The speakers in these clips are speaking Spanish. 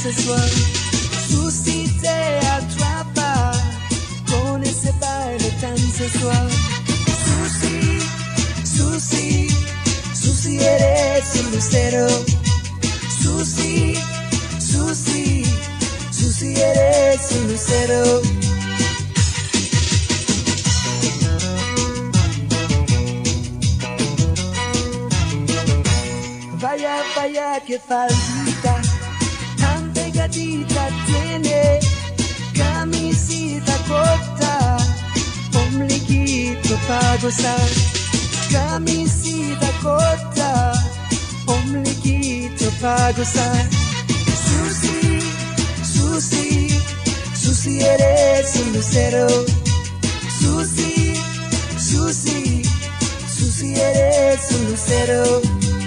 sensual. Susi te atrapa con ese baile tan sensual. Susi, Susi, Susi eres un lucero. Susi, Susi, Susi eres un lucero. Vaya, vaya, que faldita tan pegadita tiene, camisita corta, ombliguito pa' gozar. Camisita corta, ombliguito pa' gozar. Susi, Susi, Susi eres un lucero. Susi, Susi, Susi eres un lucero.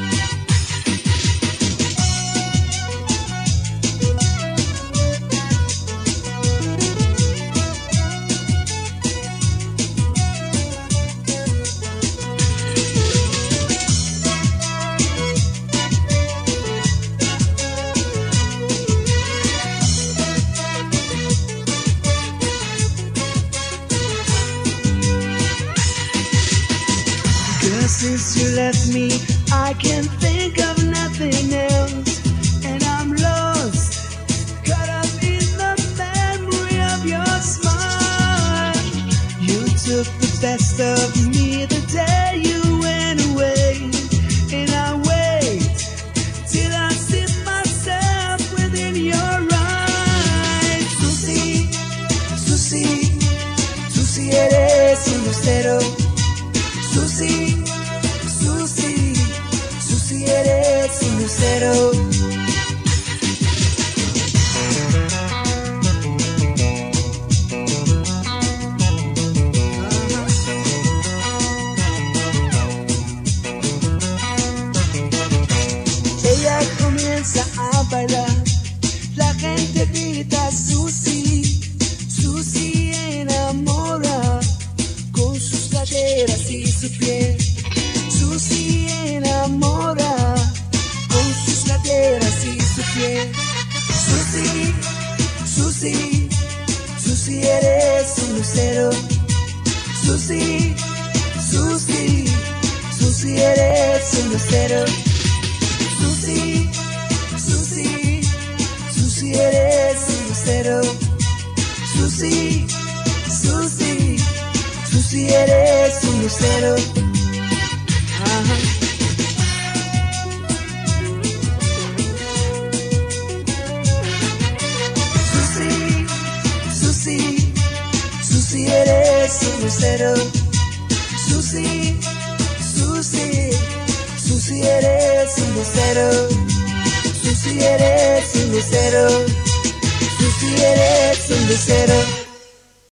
Since you left me, I can't think of nothing else, and I'm lost, caught up in the memory of your smile. You took the best of me the day you went away, and I wait till I see myself within your eyes. Susi, Susi, Susi eres un lucero. Susi, Susi, Susi eres un lucero. Ella comienza a bailar, la gente grita Susi, Susi enamora con sus caderas y su piel. Susi enamora con sus caderas y su piel. Susi, Susi, Susi eres un lucero. Susi, Susi, Susi eres un lucero. Susi, Susi, Susi eres un lucero. Susi, Susi, Susi eres un lucero. Ajá. Susi, Susi, Susi eres un lucero. Susi, Susi, Susi eres un lucero. Susi eres un lucero. Susi eres un lucero.